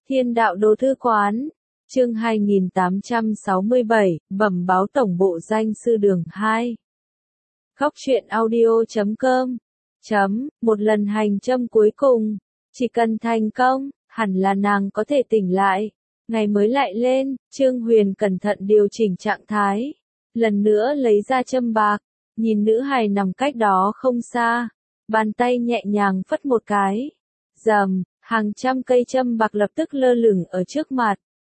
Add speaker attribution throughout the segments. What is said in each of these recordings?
Speaker 1: Thiên đạo đồ thư quán, chương 2867, bẩm báo tổng bộ danh sư đường 2. Khóc chuyện audio.com. Một lần hành châm cuối cùng, chỉ cần thành công, hẳn là nàng có thể tỉnh lại. Ngày mới lại lên, Trương Huyền cẩn thận điều chỉnh trạng thái. Lần nữa lấy ra châm bạc, nhìn nữ hài nằm cách đó không xa. Bàn tay nhẹ nhàng phất một cái. Rầm, hàng trăm cây châm bạc lập tức lơ lửng ở trước mặt.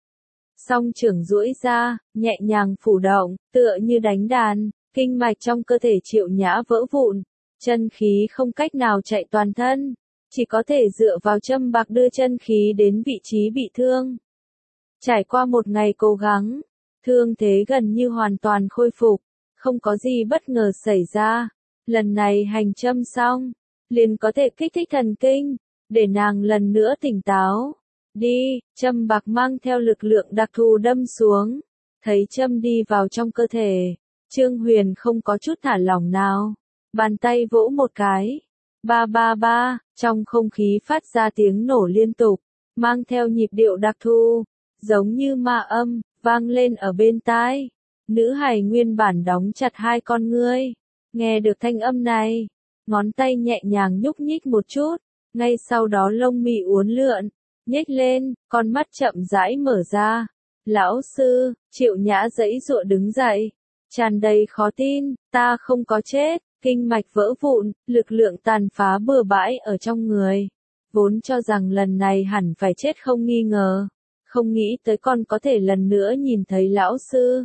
Speaker 1: Song trưởng duỗi ra, nhẹ nhàng phủ động, tựa như đánh đàn, kinh mạch trong cơ thể Triệu Nhã vỡ vụn, chân khí không cách nào chạy toàn thân, chỉ có thể dựa vào châm bạc đưa chân khí đến vị trí bị thương. Trải qua một ngày cố gắng, thương thế gần như hoàn toàn khôi phục, không có gì bất ngờ xảy ra. Lần này hành châm xong, liền có thể kích thích thần kinh, để nàng lần nữa tỉnh táo. Đi, châm bạc mang theo lực lượng đặc thù đâm xuống. Thấy châm đi vào trong cơ thể, Trương Huyền không có chút thả lỏng nào. Bàn tay vỗ một cái. Ba ba ba, trong không khí phát ra tiếng nổ liên tục, mang theo nhịp điệu đặc thù, giống như ma âm, vang lên ở bên tai. Nữ hài nguyên bản đóng chặt hai con ngươi, nghe được thanh âm này, ngón tay nhẹ nhàng nhúc nhích một chút, ngay sau đó lông mi uốn lượn, nhếch lên, con mắt chậm rãi mở ra. Lão sư, Triệu Nhã giãy giụa đứng dậy, tràn đầy khó tin, ta không có chết, kinh mạch vỡ vụn, lực lượng tàn phá bừa bãi ở trong người. Vốn cho rằng lần này hẳn phải chết không nghi ngờ, không nghĩ tới con có thể lần nữa nhìn thấy lão sư.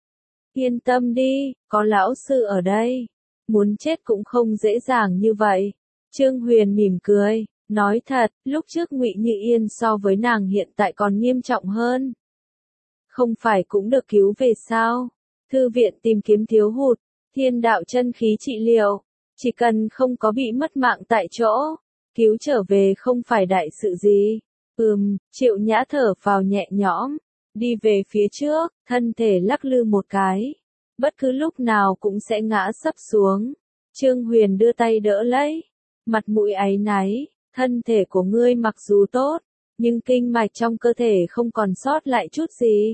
Speaker 1: Yên tâm đi, có lão sư ở đây, muốn chết cũng không dễ dàng như vậy. Trương Huyền mỉm cười, nói thật, lúc trước Ngụy Như Yên so với nàng hiện tại còn nghiêm trọng hơn. Không phải cũng được cứu về sao? Thư viện tìm kiếm thiếu hụt, thiên đạo chân khí trị liệu, chỉ cần không có bị mất mạng tại chỗ, cứu trở về không phải đại sự gì. Triệu Nhã thở phào nhẹ nhõm, đi về phía trước, thân thể lắc lư một cái, bất cứ lúc nào cũng sẽ ngã sấp xuống. Trương Huyền đưa tay đỡ lấy, mặt mũi áy náy, thân thể của ngươi mặc dù tốt, nhưng kinh mạch trong cơ thể không còn sót lại chút gì.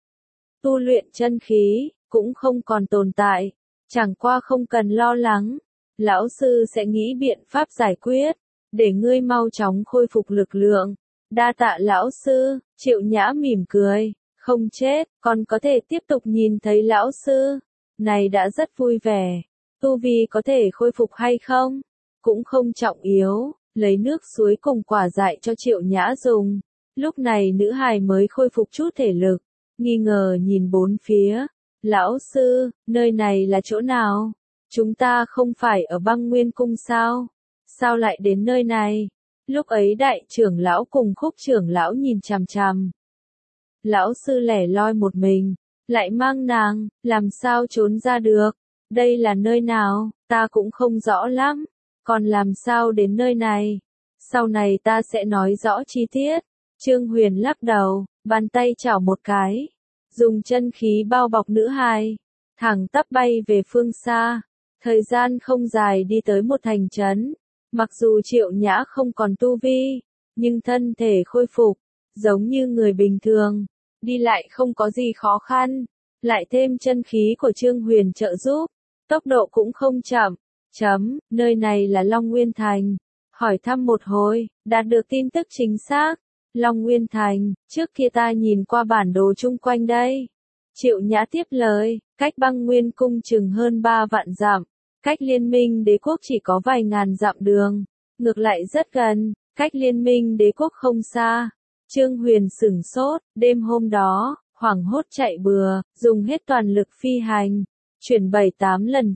Speaker 1: Tu luyện chân khí, cũng không còn tồn tại, chẳng qua không cần lo lắng, lão sư sẽ nghĩ biện pháp giải quyết, để ngươi mau chóng khôi phục lực lượng. Đa tạ lão sư, Triệu Nhã mỉm cười, không chết, còn có thể tiếp tục nhìn thấy lão sư, này đã rất vui vẻ. Tu vi có thể khôi phục hay không, cũng không trọng yếu, lấy nước suối cùng quả dại cho Triệu Nhã dùng. Lúc này nữ hài mới khôi phục chút thể lực, nghi ngờ nhìn bốn phía. Lão sư, nơi này là chỗ nào? Chúng ta không phải ở Băng Nguyên Cung sao? Sao lại đến nơi này? Lúc ấy đại trưởng lão cùng Khúc trưởng lão nhìn chằm chằm. Lão sư lẻ loi một mình, lại mang nàng, làm sao trốn ra được? Đây là nơi nào, ta cũng không rõ lắm, còn làm sao đến nơi này? Sau này ta sẽ nói rõ chi tiết. Trương Huyền lắc đầu, bàn tay chảo một cái, dùng chân khí bao bọc nữ hài, thẳng tắp bay về phương xa. Thời gian không dài đi tới một thành trấn. Mặc dù Triệu Nhã không còn tu vi, nhưng thân thể khôi phục, giống như người bình thường, đi lại không có gì khó khăn, lại thêm chân khí của Trương Huyền trợ giúp, tốc độ cũng không chậm. Nơi này là Long Nguyên Thành. Hỏi thăm một hồi, đạt được tin tức chính xác. Long Nguyên Thành, trước kia ta nhìn qua bản đồ chung quanh đây. Triệu Nhã tiếp lời, cách Băng Nguyên Cung chừng hơn 3 vạn dặm. Cách Liên Minh Đế Quốc chỉ có vài ngàn dặm đường, ngược lại rất gần, cách Liên Minh Đế Quốc không xa. Trương Huyền sửng sốt, đêm hôm đó, hoảng hốt chạy bừa, dùng hết toàn lực phi hành, chuyển 7-8 lần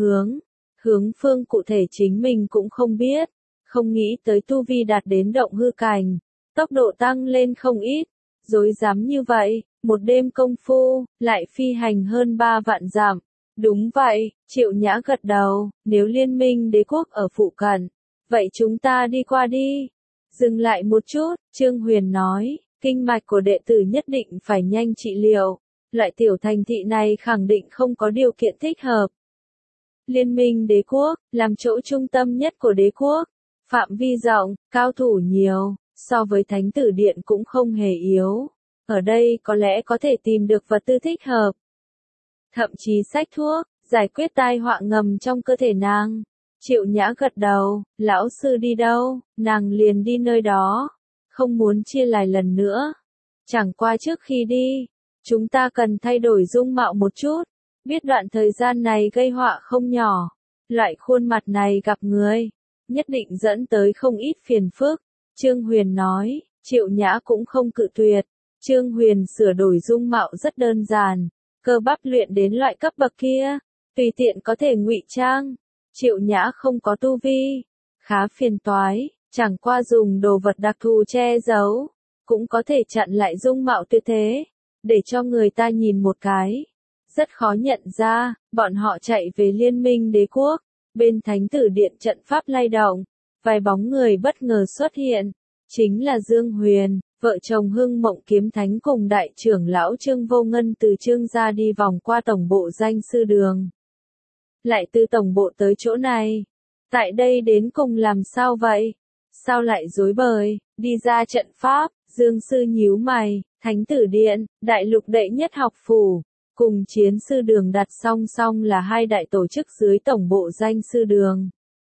Speaker 1: hướng phương cụ thể chính mình cũng không biết, không nghĩ tới tu vi đạt đến động hư cảnh, tốc độ tăng lên không ít, dối dám như vậy, một đêm công phu, lại phi hành hơn 3 vạn dặm. Đúng vậy, Triệu Nhã gật đầu, nếu Liên Minh Đế Quốc ở phụ cận, vậy chúng ta đi qua đi. Dừng lại một chút, Trương Huyền nói, kinh mạch của đệ tử nhất định phải nhanh trị liệu, loại tiểu thành thị này khẳng định không có điều kiện thích hợp. Liên Minh Đế Quốc, làm chỗ trung tâm nhất của đế quốc, phạm vi rộng, cao thủ nhiều, so với Thánh Tử Điện cũng không hề yếu. Ở đây có lẽ có thể tìm được vật tư thích hợp. Thậm chí sách thuốc, giải quyết tai họa ngầm trong cơ thể nàng. Triệu Nhã gật đầu, lão sư đi đâu, nàng liền đi nơi đó. Không muốn chia lại lần nữa. Chẳng qua trước khi đi, chúng ta cần thay đổi dung mạo một chút. Biết đoạn thời gian này gây họa không nhỏ. Loại khuôn mặt này gặp người, nhất định dẫn tới không ít phiền phức. Trương Huyền nói, Triệu Nhã cũng không cự tuyệt. Trương Huyền sửa đổi dung mạo rất đơn giản. Cơ bắp luyện đến loại cấp bậc kia, tùy tiện có thể ngụy trang. Triệu Nhã không có tu vi, khá phiền toái, chẳng qua dùng đồ vật đặc thù che giấu, cũng có thể chặn lại dung mạo tuyệt thế, để cho người ta nhìn một cái. Rất khó nhận ra, bọn họ chạy về Liên minh đế quốc, bên Thánh Tử Điện trận pháp lay động, vài bóng người bất ngờ xuất hiện, chính là Dương Huyền, vợ chồng Hưng Mộng Kiếm Thánh cùng đại trưởng lão Trương Vô Ngân từ Trương gia đi vòng qua tổng bộ danh sư đường. Lại từ tổng bộ tới chỗ này. Tại đây đến cùng làm sao vậy? Sao lại rối bời, đi ra trận pháp, Dương sư nhíu mày, Thánh Tử Điện, đại lục đệ nhất học phủ, cùng chiến sư đường đặt song song là hai đại tổ chức dưới tổng bộ danh sư đường.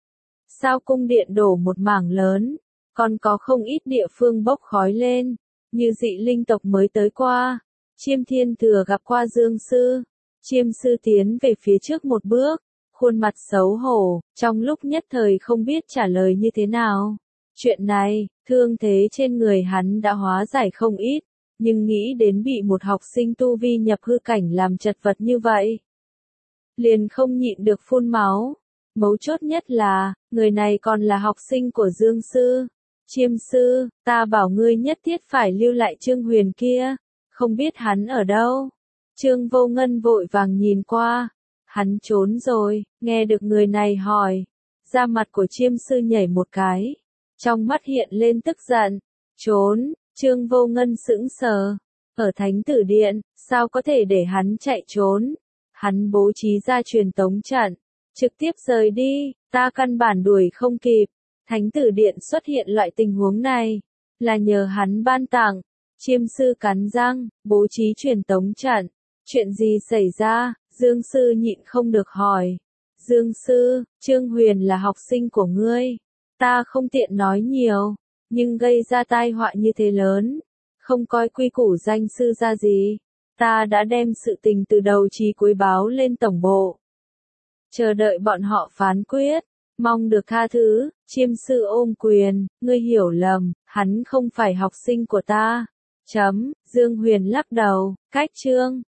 Speaker 1: Sao cung điện đổ một mảng lớn, còn có không ít địa phương bốc khói lên, như dị linh tộc mới tới qua. Chiêm Thiên Thừa gặp qua Dương sư. Chiêm sư tiến về phía trước một bước, khuôn mặt xấu hổ, trong lúc nhất thời không biết trả lời như thế nào. Chuyện này, thương thế trên người hắn đã hóa giải không ít, nhưng nghĩ đến bị một học sinh tu vi nhập hư cảnh làm chật vật như vậy, liền không nhịn được phun máu. Mấu chốt nhất là, người này còn là học sinh của Dương sư. Chiêm sư, ta bảo ngươi nhất thiết phải lưu lại Trương Huyền kia, không biết hắn ở đâu. Trương Vô Ngân vội vàng nhìn qua, hắn trốn rồi. Nghe được người này hỏi, da mặt của Chiêm sư nhảy một cái, trong mắt hiện lên tức giận. Trốn? Trương Vô Ngân sững sờ. Ở Thánh Tử Điện, sao có thể để hắn chạy trốn? Hắn bố trí ra truyền tống trận, trực tiếp rời đi, ta căn bản đuổi không kịp. Thánh Tử Điện xuất hiện loại tình huống này, là nhờ hắn ban tặng. Chiêm sư cắn răng, bố trí truyền tống trận. Chuyện gì xảy ra? Dương sư nhịn không được hỏi. Dương sư, Trương Huyền là học sinh của ngươi. Ta không tiện nói nhiều, nhưng gây ra tai họa như thế lớn, không coi quy củ danh sư ra gì. Ta đã đem sự tình từ đầu chí cuối báo lên tổng bộ. Chờ đợi bọn họ phán quyết, mong được tha thứ. Chiêm sư ôm quyền, ngươi hiểu lầm, hắn không phải học sinh của ta. Dương Huyền lắc đầu, cách chương